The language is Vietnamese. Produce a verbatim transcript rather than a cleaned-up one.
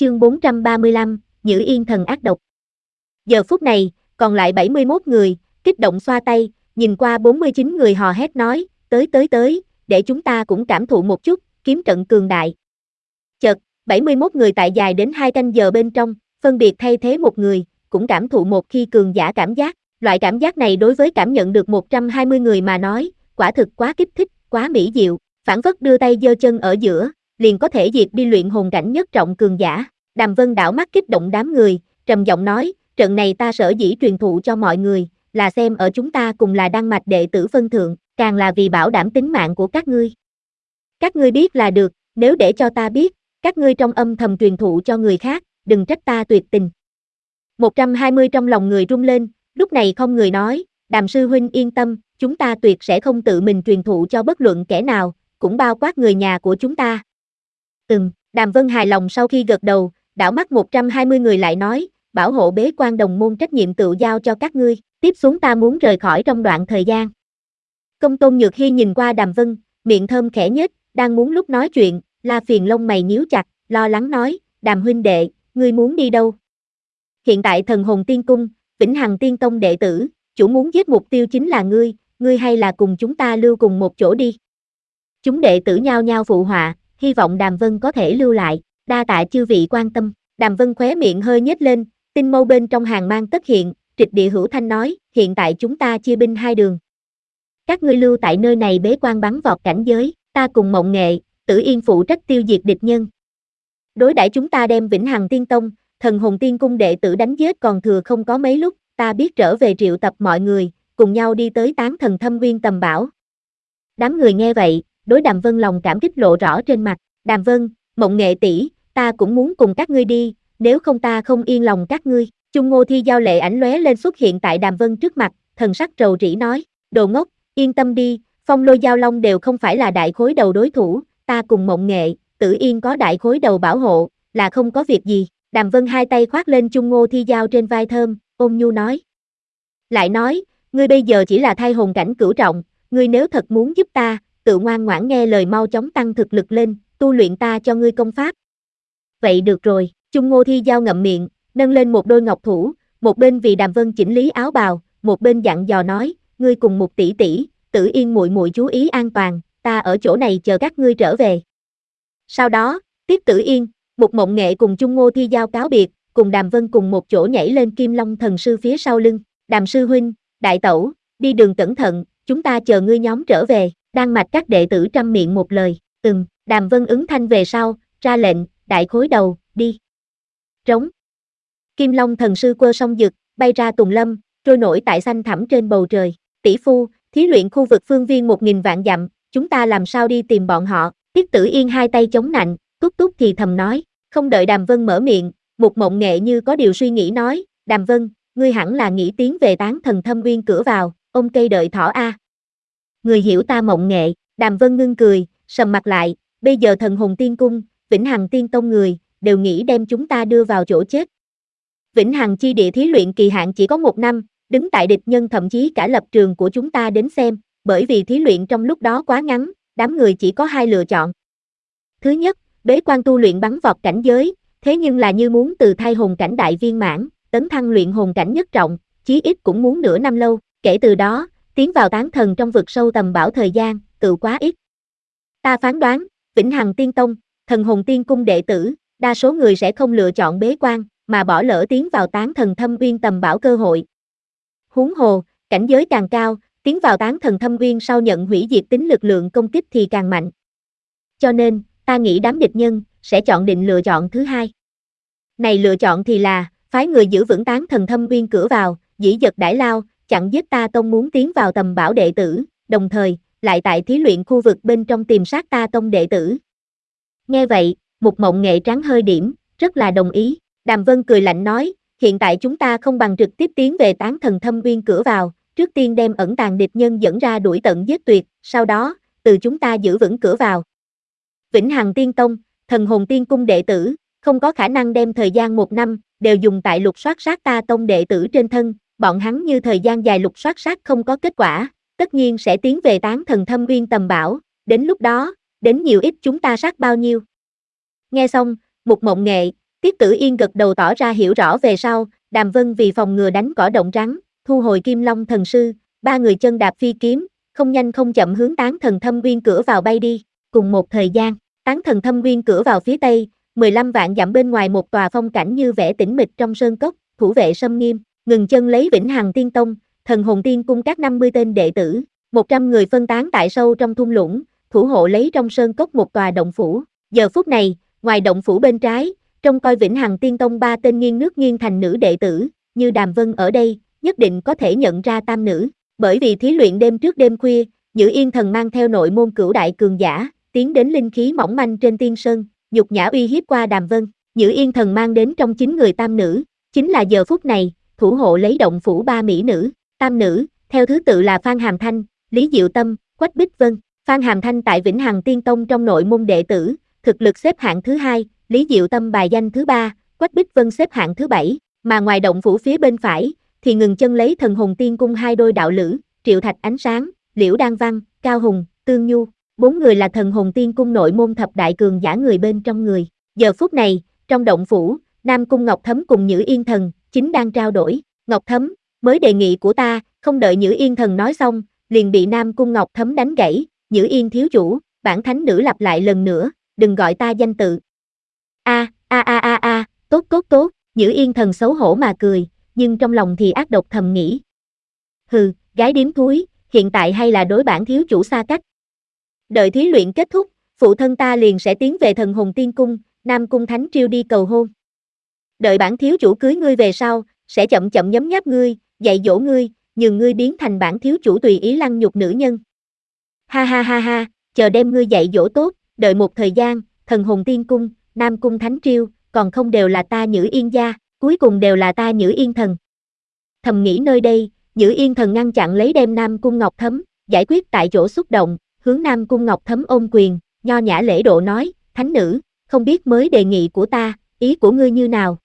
Chương bốn trăm ba mươi lăm, Nhữ Yên thần ác độc. Giờ phút này, còn lại bảy mươi mốt người, kích động xoa tay, nhìn qua bốn mươi chín người hò hét nói, tới tới tới, để chúng ta cũng cảm thụ một chút, kiếm trận cường đại. Chợt, bảy mươi mốt người tại dài đến hai canh giờ bên trong, phân biệt thay thế một người, cũng cảm thụ một khi cường giả cảm giác. Loại cảm giác này đối với cảm nhận được một trăm hai mươi người mà nói, quả thực quá kích thích, quá mỹ diệu, phản phất đưa tay giơ chân ở giữa, liền có thể diệt đi luyện hồn cảnh nhất trọng cường giả. Đàm Vân đảo mắt kích động đám người, trầm giọng nói, trận này ta sở dĩ truyền thụ cho mọi người, là xem ở chúng ta cùng là đan mạch đệ tử phân thượng, càng là vì bảo đảm tính mạng của các ngươi. Các ngươi biết là được, nếu để cho ta biết, các ngươi trong âm thầm truyền thụ cho người khác, đừng trách ta tuyệt tình. một trăm hai mươi trong lòng người rung lên, lúc này không người nói, Đàm sư huynh yên tâm, chúng ta tuyệt sẽ không tự mình truyền thụ cho bất luận kẻ nào, cũng bao quát người nhà của chúng ta. Ừm, Đàm Vân hài lòng sau khi gật đầu, đảo mắt một trăm hai mươi người lại nói, bảo hộ bế quan đồng môn trách nhiệm tự giao cho các ngươi, tiếp xuống ta muốn rời khỏi trong đoạn thời gian. Công Tôn Nhược Hy nhìn qua Đàm Vân, miệng thơm khẽ nhếch, đang muốn lúc nói chuyện, La Phiền lông mày nhíu chặt, lo lắng nói, Đàm huynh đệ, ngươi muốn đi đâu? Hiện tại Thần Hồn Tiên Cung, Vĩnh Hằng Tiên Tông đệ tử, chủ muốn giết mục tiêu chính là ngươi, ngươi hay là cùng chúng ta lưu cùng một chỗ đi. Chúng đệ tử nhao nhao phụ họa, hy vọng Đàm Vân có thể lưu lại, đa tạ chư vị quan tâm. Đàm Vân khóe miệng hơi nhếch lên, tinh mâu bên trong hàng mang tất hiện, trịch địa hữu thanh nói, hiện tại chúng ta chia binh hai đường. Các ngươi lưu tại nơi này bế quan bắn vọt cảnh giới, ta cùng Mộng Nghệ, Tử Yên phụ trách tiêu diệt địch nhân. Đối đãi chúng ta đem Vĩnh Hằng Tiên Tông, Thần Hồn Tiên Cung đệ tử đánh giết còn thừa không có mấy lúc, ta biết trở về triệu tập mọi người, cùng nhau đi tới Tán Thần Thâm Uyên tầm bảo. Đám người nghe vậy, đối Đàm Vân lòng cảm kích lộ rõ trên mặt, Đàm Vân, Mộng Nghệ tỷ, ta cũng muốn cùng các ngươi đi, nếu không ta không yên lòng các ngươi. Chung Ngô Thi Giao lệ ảnh lóe lên xuất hiện tại Đàm Vân trước mặt, thần sắc rầu rĩ nói, đồ ngốc, yên tâm đi, Phong Lôi Giao Long đều không phải là đại khối đầu đối thủ, ta cùng Mộng Nghệ, Tử Yên có đại khối đầu bảo hộ, là không có việc gì. Đàm Vân hai tay khoác lên Chung Ngô Thi Giao trên vai thơm, ôn nhu nói. Lại nói, ngươi bây giờ chỉ là thai hồn cảnh cửu trọng, ngươi nếu thật muốn giúp ta, tự ngoan ngoãn nghe lời mau chóng tăng thực lực lên, tu luyện ta cho ngươi công pháp. Vậy được rồi, Chung Ngô Thi Giao ngậm miệng, nâng lên một đôi ngọc thủ, một bên vì Đàm Vân chỉnh lý áo bào, một bên dặn dò nói, ngươi cùng một tỷ tỷ, Tử Yên muội muội chú ý an toàn, ta ở chỗ này chờ các ngươi trở về. Sau đó, tiếp Tử Yên, một Mộng Nghệ cùng Chung Ngô Thi Giao cáo biệt, cùng Đàm Vân cùng một chỗ nhảy lên Kim Long thần sư phía sau lưng, Đàm sư huynh, đại tẩu, đi đường cẩn thận, chúng ta chờ ngươi nhóm trở về. Đan mạch các đệ tử trăm miệng một lời, ừm, Đàm Vân ứng thanh về sau, ra lệnh, đại khối đầu, đi. Trống. Kim Long thần sư quơ song dực, bay ra tùng lâm, trôi nổi tại xanh thẳm trên bầu trời. Tỷ phu, thí luyện khu vực phương viên một nghìn vạn dặm, chúng ta làm sao đi tìm bọn họ? Tiết Tử Yên hai tay chống nạnh, túc túc thì thầm nói, không đợi Đàm Vân mở miệng, một Mộng Nghệ như có điều suy nghĩ nói, Đàm Vân, ngươi hẳn là nghĩ tiến về Tán Thần Thâm Uyên cửa vào, ôm cây đợi thỏ a. Người hiểu ta Mộng Nghệ, Đàm Vân ngưng cười, sầm mặt lại, bây giờ Thần Hồn Tiên Cung, Vĩnh Hằng Tiên Tông người, đều nghĩ đem chúng ta đưa vào chỗ chết. Vĩnh Hằng chi địa thí luyện kỳ hạn chỉ có một năm, đứng tại địch nhân thậm chí cả lập trường của chúng ta đến xem, bởi vì thí luyện trong lúc đó quá ngắn, đám người chỉ có hai lựa chọn. Thứ nhất, bế quan tu luyện bắn vọt cảnh giới, thế nhưng là như muốn từ thai hồn cảnh đại viên mãn, tấn thăng luyện hồn cảnh nhất trọng, chí ít cũng muốn nửa năm lâu, kể từ đó, tiến vào tán thần trong vực sâu tầm bảo thời gian, tự quá ít. Ta phán đoán, Vĩnh Hằng Tiên Tông, Thần Hồn Tiên Cung đệ tử, đa số người sẽ không lựa chọn bế quan, mà bỏ lỡ tiến vào Tán Thần Thâm Uyên tầm bảo cơ hội. Huống hồ, cảnh giới càng cao, tiến vào Tán Thần Thâm Uyên sau nhận hủy diệt tính lực lượng công kích thì càng mạnh. Cho nên, ta nghĩ đám địch nhân sẽ chọn định lựa chọn thứ hai. Này lựa chọn thì là, phái người giữ vững Tán Thần Thâm Uyên cửa vào, dĩ dật đãi lao, chặn giết ta tông muốn tiến vào tầm bảo đệ tử, đồng thời, lại tại thí luyện khu vực bên trong tìm sát ta tông đệ tử. Nghe vậy, một Mộng Nghệ trắng hơi điểm, rất là đồng ý. Đàm Vân cười lạnh nói, hiện tại chúng ta không bằng trực tiếp tiến về Tán Thần Thâm Uyên cửa vào, trước tiên đem ẩn tàng địch nhân dẫn ra đuổi tận giết tuyệt, sau đó, từ chúng ta giữ vững cửa vào. Vĩnh Hằng Tiên Tông, Thần Hồn Tiên Cung đệ tử, không có khả năng đem thời gian một năm, đều dùng tại lục soát sát ta tông đệ tử trên thân, bọn hắn như thời gian dài lục soát sát không có kết quả, tất nhiên sẽ tiến về Tán Thần Thâm Uyên tầm bảo, đến lúc đó, đến nhiều ít chúng ta sát bao nhiêu. Nghe xong, một Mộng Nghệ, Tiết Tử Yên gật đầu tỏ ra hiểu rõ về sau, Đàm Vân vì phòng ngừa đánh cỏ động rắn, thu hồi Kim Long thần sư, ba người chân đạp phi kiếm, không nhanh không chậm hướng Tán Thần Thâm Uyên cửa vào bay đi. Cùng một thời gian, Tán Thần Thâm Uyên cửa vào phía tây, mười lăm vạn dặm bên ngoài một tòa phong cảnh như vẽ tĩnh mịch trong sơn cốc, thủ vệ sâm nghiêm, ngừng chân lấy Vĩnh Hằng Tiên Tông, Thần Hồn Tiên Cung các năm mươi tên đệ tử, một trăm người phân tán tại sâu trong thung lũng, thủ hộ lấy trong sơn cốc một tòa động phủ. Giờ phút này, ngoài động phủ bên trái, trông coi Vĩnh Hằng Tiên Tông ba tên nghiêng nước nghiêng thành nữ đệ tử, như Đàm Vân ở đây, nhất định có thể nhận ra tam nữ, bởi vì thí luyện đêm trước đêm khuya, Nhữ Yên Thần mang theo nội môn cửu đại cường giả, tiến đến linh khí mỏng manh trên tiên sơn, nhục nhã uy hiếp qua Đàm Vân. Nhữ Yên Thần mang đến trong chín người tam nữ, chính là giờ phút này, thủ hộ lấy động phủ ba mỹ nữ, tam nữ, theo thứ tự là Phan Hàm Thanh, Lý Diệu Tâm, Quách Bích Vân. Phan Hàm Thanh tại Vĩnh Hằng Tiên Tông trong nội môn đệ tử, thực lực xếp hạng thứ hai, Lý Diệu Tâm bài danh thứ ba, Quách Bích Vân xếp hạng thứ bảy, mà ngoài động phủ phía bên phải, thì ngừng chân lấy Thần Hồn Tiên Cung hai đôi đạo lữ, Triệu Thạch Ánh Sáng, Liễu Đan Văn, Cao Hùng, Tương Nhu, bốn người là Thần Hồn Tiên Cung nội môn thập đại cường giả người bên trong người. Giờ phút này, trong động phủ, Nam Cung Ngọc Thấm cùng Nhữ Yên Thần chính đang trao đổi. Ngọc Thấm, mới đề nghị của ta, không đợi Nhữ Yên Thần nói xong, liền bị Nam Cung Ngọc Thấm đánh gãy. Nhữ Yên thiếu chủ, bản thánh nữ lặp lại lần nữa, đừng gọi ta danh tự. A a a a a, tốt tốt tốt. Nhữ Yên Thần xấu hổ mà cười, nhưng trong lòng thì ác độc thầm nghĩ. Hừ, gái điếm thúi, hiện tại hay là đối bản thiếu chủ xa cách. Đợi thí luyện kết thúc, phụ thân ta liền sẽ tiến về Thần Hồn Tiên Cung, Nam Cung Thánh Triêu đi cầu hôn. Đợi bản thiếu chủ cưới ngươi về sau, sẽ chậm chậm nhấm nháp ngươi, dạy dỗ ngươi, nhường ngươi biến thành bản thiếu chủ tùy ý lăng nhục nữ nhân. Ha ha ha ha, chờ đem ngươi dạy dỗ tốt, đợi một thời gian, Thần Hồn Tiên Cung, Nam Cung Thánh Triêu, còn không đều là ta Nhữ Yên gia, cuối cùng đều là ta Nhữ Yên Thần. Thầm nghĩ nơi đây, Nhữ Yên Thần ngăn chặn lấy đem Nam Cung Ngọc Thấm, giải quyết tại chỗ xúc động, hướng Nam Cung Ngọc Thấm ôm quyền, nho nhã lễ độ nói, thánh nữ, không biết mới đề nghị của ta, ý của ngươi như nào?